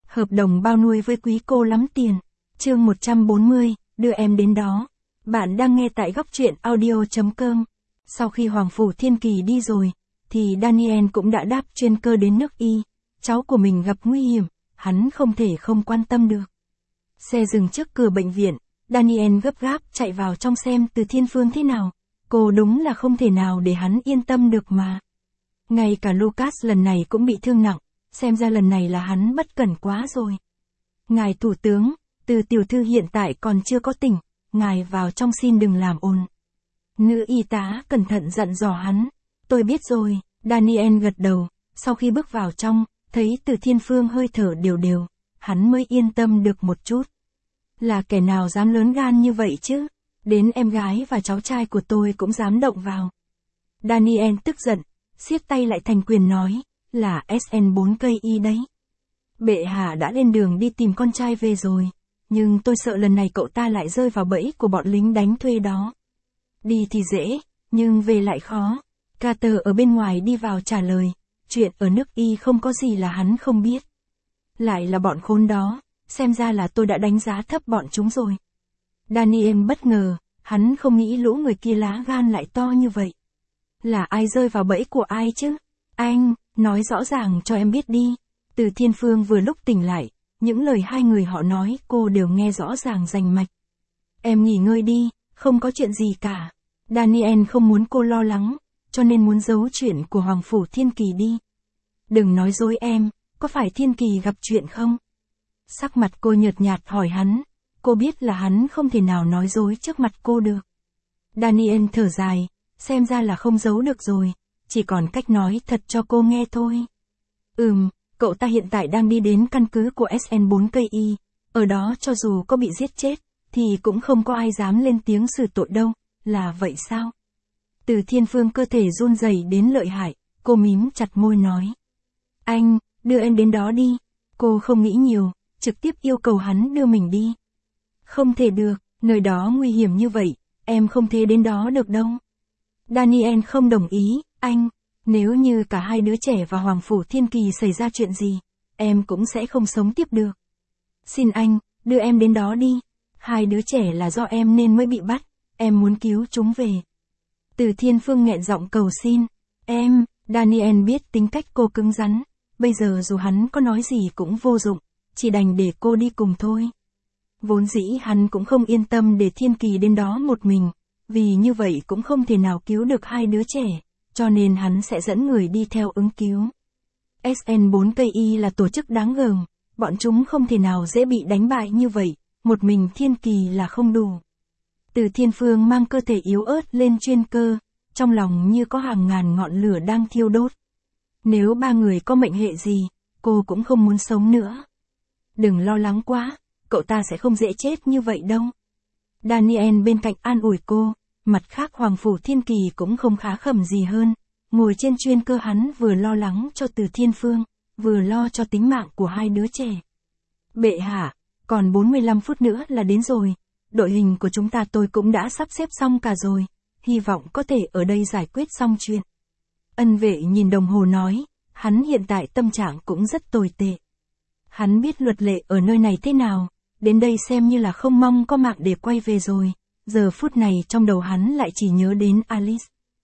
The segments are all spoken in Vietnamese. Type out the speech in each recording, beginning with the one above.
Hợp đồng bao nuôi với quý cô lắm tiền. Chương 140, đưa em đến đó. Bạn đang nghe tại góc truyện audio.com. Sau khi Hoàng Phủ Thiên Kỳ đi rồi, thì Daniel cũng đã đáp chuyên cơ đến nước Y. Cháu của mình gặp nguy hiểm, hắn không thể không quan tâm được. Xe dừng trước cửa bệnh viện, Daniel gấp gáp chạy vào trong xem Từ Thiên Phương thế nào. Cô đúng là không thể nào để hắn yên tâm được mà. Ngay cả Lucas lần này cũng bị thương nặng, xem ra lần này là hắn bất cẩn quá rồi. Ngài Thủ tướng, Từ tiểu thư hiện tại còn chưa có tỉnh, ngài vào trong xin đừng làm ồn. Nữ y tá cẩn thận dặn dò hắn. Tôi biết rồi, Daniel gật đầu, sau khi bước vào trong, thấy Từ Thiên Phương hơi thở đều đều, hắn mới yên tâm được một chút. Là kẻ nào dám lớn gan như vậy chứ? Đến em gái và cháu trai của tôi cũng dám động vào. Daniel tức giận, siết tay lại thành quyền nói, là SN4KI đấy. Bệ hạ đã lên đường đi tìm con trai về rồi, nhưng tôi sợ lần này cậu ta lại rơi vào bẫy của bọn lính đánh thuê đó. Đi thì dễ, nhưng về lại khó. Carter ở bên ngoài đi vào trả lời, chuyện ở nước Y không có gì là hắn không biết. Lại là bọn khốn đó, xem ra là tôi đã đánh giá thấp bọn chúng rồi. Daniel bất ngờ, hắn không nghĩ lũ người kia lá gan lại to như vậy. Là ai rơi vào bẫy của ai chứ? Anh, nói rõ ràng cho em biết đi. Từ Thiên Phương vừa lúc tỉnh lại, những lời hai người họ nói cô đều nghe rõ ràng rành mạch. Em nghỉ ngơi đi, không có chuyện gì cả. Daniel không muốn cô lo lắng, cho nên muốn giấu chuyện của Hoàng Phủ Thiên Kỳ đi. Đừng nói dối em, có phải Thiên Kỳ gặp chuyện không? Sắc mặt cô nhợt nhạt hỏi hắn, cô biết là hắn không thể nào nói dối trước mặt cô được. Daniel thở dài, xem ra là không giấu được rồi, chỉ còn cách nói thật cho cô nghe thôi. Cậu ta hiện tại đang đi đến căn cứ của SN4KI, ở đó cho dù có bị giết chết, thì cũng không có ai dám lên tiếng xử tội đâu, là vậy sao? Từ Thiên Phương cơ thể run rẩy đến lợi hại, cô mím chặt môi nói. Anh, đưa em đến đó đi. Cô không nghĩ nhiều, trực tiếp yêu cầu hắn đưa mình đi. Không thể được, nơi đó nguy hiểm như vậy, em không thể đến đó được đâu. Daniel không đồng ý, anh, nếu như cả hai đứa trẻ và Hoàng Phủ Thiên Kỳ xảy ra chuyện gì, em cũng sẽ không sống tiếp được. Xin anh, đưa em đến đó đi. Hai đứa trẻ là do em nên mới bị bắt, em muốn cứu chúng về. Từ Thiên Phương nghẹn giọng cầu xin. Em, Daniel biết tính cách cô cứng rắn, bây giờ dù hắn có nói gì cũng vô dụng, chỉ đành để cô đi cùng thôi. Vốn dĩ hắn cũng không yên tâm để Thiên Kỳ đến đó một mình, vì như vậy cũng không thể nào cứu được hai đứa trẻ, cho nên hắn sẽ dẫn người đi theo ứng cứu. SN4KI là tổ chức đáng gờm, bọn chúng không thể nào dễ bị đánh bại như vậy, một mình Thiên Kỳ là không đủ. Từ Thiên Phương mang cơ thể yếu ớt lên chuyên cơ, trong lòng như có hàng ngàn ngọn lửa đang thiêu đốt. Nếu ba người có mệnh hệ gì, cô cũng không muốn sống nữa. Đừng lo lắng quá, cậu ta sẽ không dễ chết như vậy đâu. Daniel bên cạnh an ủi cô, mặt khác Hoàng Phủ Thiên Kỳ cũng không khá khẩm gì hơn. Ngồi trên chuyên cơ hắn vừa lo lắng cho Từ Thiên Phương, vừa lo cho tính mạng của hai đứa trẻ. Bệ hạ, còn 45 phút nữa là đến rồi. Đội hình của chúng ta tôi cũng đã sắp xếp xong cả rồi, hy vọng có thể ở đây giải quyết xong chuyện. Ân Vệ nhìn đồng hồ nói, hắn hiện tại tâm trạng cũng rất tồi tệ. Hắn biết luật lệ ở nơi này thế nào, đến đây xem như là không mong có mạng để quay về rồi, giờ phút này trong đầu hắn lại chỉ nhớ đến Alice.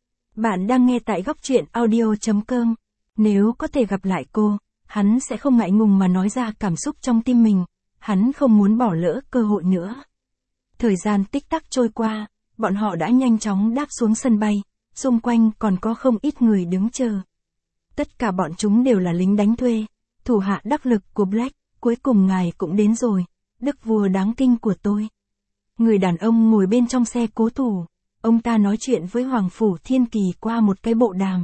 Bạn đang nghe tại góc truyện audio.com, nếu có thể gặp lại cô, hắn sẽ không ngại ngùng mà nói ra cảm xúc trong tim mình, hắn không muốn bỏ lỡ cơ hội nữa. Thời gian tích tắc trôi qua, bọn họ đã nhanh chóng đáp xuống sân bay, xung quanh còn có không ít người đứng chờ. Tất cả bọn chúng đều là lính đánh thuê, thủ hạ đắc lực của Black, cuối cùng ngài cũng đến rồi, đức vua đáng kinh của tôi. Người đàn ông ngồi bên trong xe cố thủ, ông ta nói chuyện với Hoàng Phủ Thiên Kỳ qua một cái bộ đàm.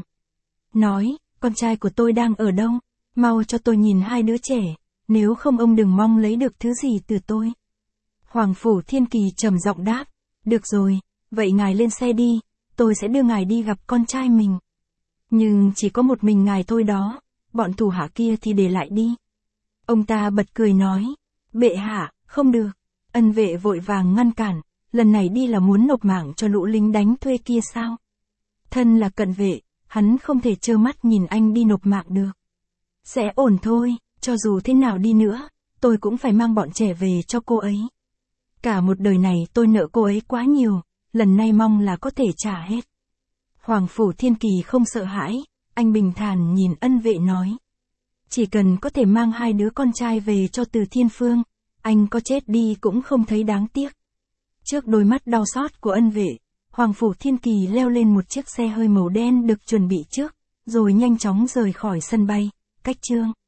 Nói, con trai của tôi đang ở đâu, mau cho tôi nhìn hai đứa trẻ, nếu không ông đừng mong lấy được thứ gì từ tôi. Hoàng Phủ Thiên Kỳ trầm giọng đáp, được rồi, vậy ngài lên xe đi, tôi sẽ đưa ngài đi gặp con trai mình. Nhưng chỉ có một mình ngài thôi đó, bọn thủ hạ kia thì để lại đi. Ông ta bật cười nói, bệ hạ, không được. Ân Vệ vội vàng ngăn cản, lần này đi là muốn nộp mạng cho lũ lính đánh thuê kia sao? Thân là cận vệ, hắn không thể trơ mắt nhìn anh đi nộp mạng được. Sẽ ổn thôi, Cho dù thế nào đi nữa, tôi cũng phải mang bọn trẻ về cho cô ấy. Cả một đời này tôi nợ cô ấy quá nhiều, lần này mong là có thể trả hết. Hoàng Phủ Thiên Kỳ không sợ hãi, anh bình thản nhìn ân vệ nói. Chỉ cần có thể mang 2 đứa con trai về cho Từ Thiên Phương, anh có chết đi cũng không thấy đáng tiếc. Trước đôi mắt đau xót của ân vệ, Hoàng Phủ Thiên Kỳ leo lên một chiếc xe hơi màu đen được chuẩn bị trước, rồi nhanh chóng rời khỏi sân bay. Cách chương